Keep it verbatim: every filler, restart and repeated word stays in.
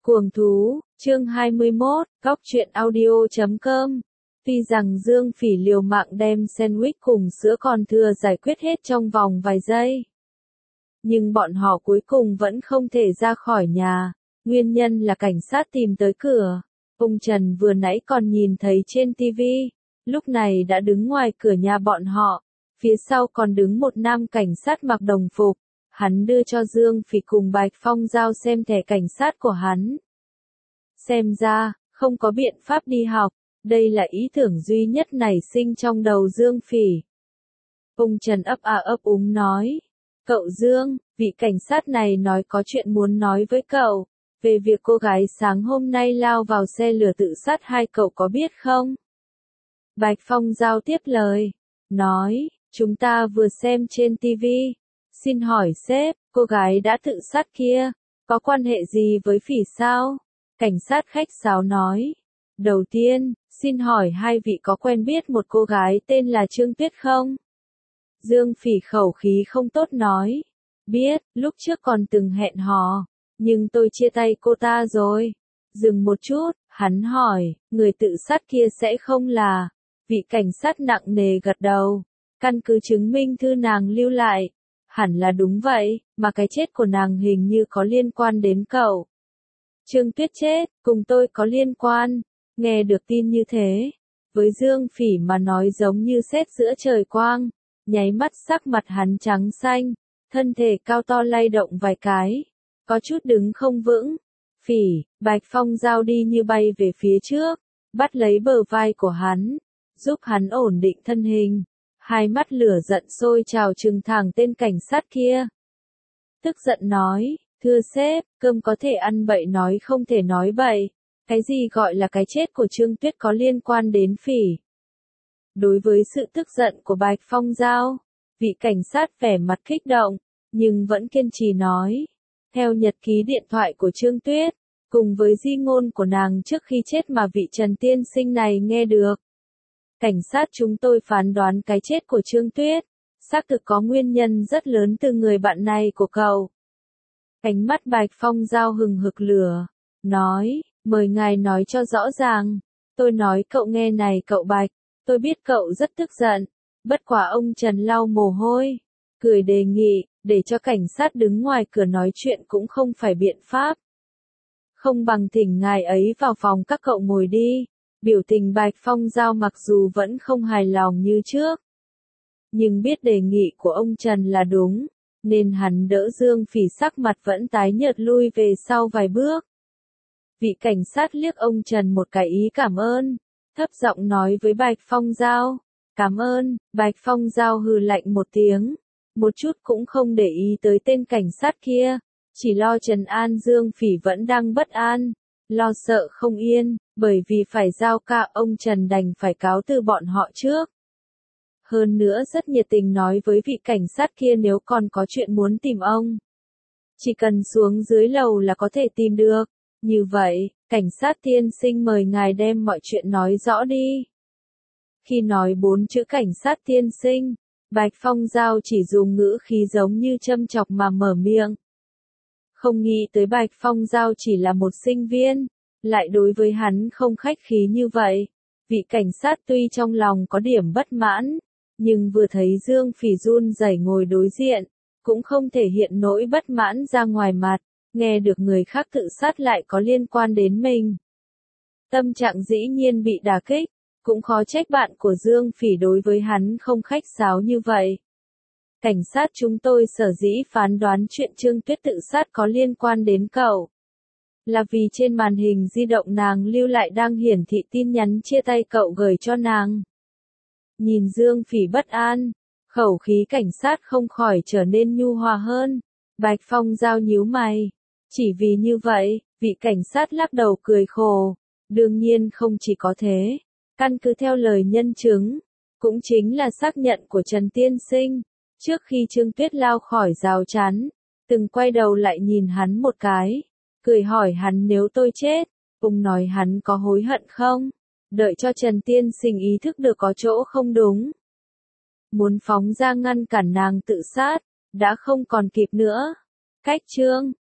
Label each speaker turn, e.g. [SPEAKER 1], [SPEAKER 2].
[SPEAKER 1] Cuồng thú, chương hai mươi mốt, góc truyện audio chấm com. Tuy rằng Dương Phỉ liều mạng đem sandwich cùng sữa còn thừa giải quyết hết trong vòng vài giây, nhưng bọn họ cuối cùng vẫn không thể ra khỏi nhà. Nguyên nhân là cảnh sát tìm tới cửa. Ông Trần vừa nãy còn nhìn thấy trên ti vi, lúc này đã đứng ngoài cửa nhà bọn họ. Phía sau còn đứng một nam cảnh sát mặc đồng phục. Hắn đưa cho Dương Phỉ cùng Bạch Phong Giao xem thẻ cảnh sát của hắn. Xem ra, không có biện pháp đi học, đây là ý tưởng duy nhất nảy sinh trong đầu Dương Phỉ. Ông Trần ấp a ấp úng nói, cậu Dương, vị cảnh sát này nói có chuyện muốn nói với cậu, về việc cô gái sáng hôm nay lao vào xe lửa tự sát hai cậu có biết không? Bạch Phong Giao tiếp lời, nói, chúng ta vừa xem trên ti vi. Xin hỏi sếp, cô gái đã tự sát kia, có quan hệ gì với Phỉ sao? Cảnh sát khách sáo nói. Đầu tiên, xin hỏi hai vị có quen biết một cô gái tên là Trương Tuyết không? Dương Phỉ khẩu khí không tốt nói. Biết, lúc trước còn từng hẹn hò, nhưng tôi chia tay cô ta rồi. Dừng một chút, hắn hỏi, người tự sát kia sẽ không là... Vị cảnh sát nặng nề gật đầu. Căn cứ chứng minh thư nàng lưu lại. Hẳn là đúng vậy, mà cái chết của nàng hình như có liên quan đến cậu. Trương Tuyết chết, cùng tôi có liên quan. Nghe được tin như thế, với Dương Phỉ mà nói giống như sét giữa trời quang. Nháy mắt sắc mặt hắn trắng xanh, thân thể cao to lay động vài cái, có chút đứng không vững. Phỉ, Bạch Phong Giao đi như bay về phía trước, bắt lấy bờ vai của hắn, giúp hắn ổn định thân hình. Hai mắt lửa giận sôi trào trừng thẳng tên cảnh sát kia. Tức giận nói, thưa sếp, cơm có thể ăn bậy nói không thể nói bậy. Cái gì gọi là cái chết của Trương Tuyết có liên quan đến Phỉ? Đối với sự tức giận của Bạch Phong Giao, vị cảnh sát vẻ mặt kích động, nhưng vẫn kiên trì nói. Theo nhật ký điện thoại của Trương Tuyết, cùng với di ngôn của nàng trước khi chết mà vị Trần tiên sinh này nghe được. Cảnh sát chúng tôi phán đoán cái chết của Trương Tuyết, xác thực có nguyên nhân rất lớn từ người bạn này của cậu. Ánh mắt Bạch Phong Giao hừng hực lửa, nói, mời ngài nói cho rõ ràng. Tôi nói cậu nghe này cậu Bạch, tôi biết cậu rất tức giận, bất quả ông Trần lau mồ hôi, cười đề nghị, để cho cảnh sát đứng ngoài cửa nói chuyện cũng không phải biện pháp. Không bằng thỉnh ngài ấy vào phòng các cậu ngồi đi. Biểu tình Bạch Phong Giao mặc dù vẫn không hài lòng như trước, nhưng biết đề nghị của ông Trần là đúng, nên hắn đỡ Dương Phỉ sắc mặt vẫn tái nhợt lui về sau vài bước. Vị cảnh sát liếc ông Trần một cái ý cảm ơn, thấp giọng nói với Bạch Phong Giao, cảm ơn. Bạch Phong Giao hừ lạnh một tiếng, một chút cũng không để ý tới tên cảnh sát kia, chỉ lo trấn an Dương Phỉ vẫn đang bất an, lo sợ không yên, bởi vì phải giao ca ông Trần đành phải cáo từ bọn họ trước. Hơn nữa rất nhiệt tình nói với vị cảnh sát kia nếu còn có chuyện muốn tìm ông, chỉ cần xuống dưới lầu là có thể tìm được. Như vậy, cảnh sát tiên sinh mời ngài đem mọi chuyện nói rõ đi. Khi nói bốn chữ cảnh sát tiên sinh, Bạch Phong Giao chỉ dùng ngữ khí giống như châm chọc mà mở miệng. Không nghĩ tới Bạch Phong Giao chỉ là một sinh viên, lại đối với hắn không khách khí như vậy. Vị cảnh sát tuy trong lòng có điểm bất mãn, nhưng vừa thấy Dương Phỉ run rẩy ngồi đối diện, cũng không thể hiện nỗi bất mãn ra ngoài mặt, nghe được người khác tự sát lại có liên quan đến mình. Tâm trạng dĩ nhiên bị đả kích, cũng khó trách bạn của Dương Phỉ đối với hắn không khách sáo như vậy. Cảnh sát chúng tôi sở dĩ phán đoán chuyện Trương Tuyết tự sát có liên quan đến cậu, là vì trên màn hình di động nàng lưu lại đang hiển thị tin nhắn chia tay cậu gửi cho nàng. Nhìn Dương Phỉ bất an, khẩu khí cảnh sát không khỏi trở nên nhu hòa hơn. Bạch Phong Giao nhíu mày. Chỉ vì như vậy, vị cảnh sát lắc đầu cười khổ. Đương nhiên không chỉ có thế. Căn cứ theo lời nhân chứng, cũng chính là xác nhận của Trần tiên sinh. Trước khi Trương Tuyết lao khỏi rào chắn, từng quay đầu lại nhìn hắn một cái, cười hỏi hắn nếu tôi chết, cùng nói hắn có hối hận không? Đợi cho Trần tiên sinh ý thức được có chỗ không đúng, muốn phóng ra ngăn cản nàng tự sát, đã không còn kịp nữa. Cách chương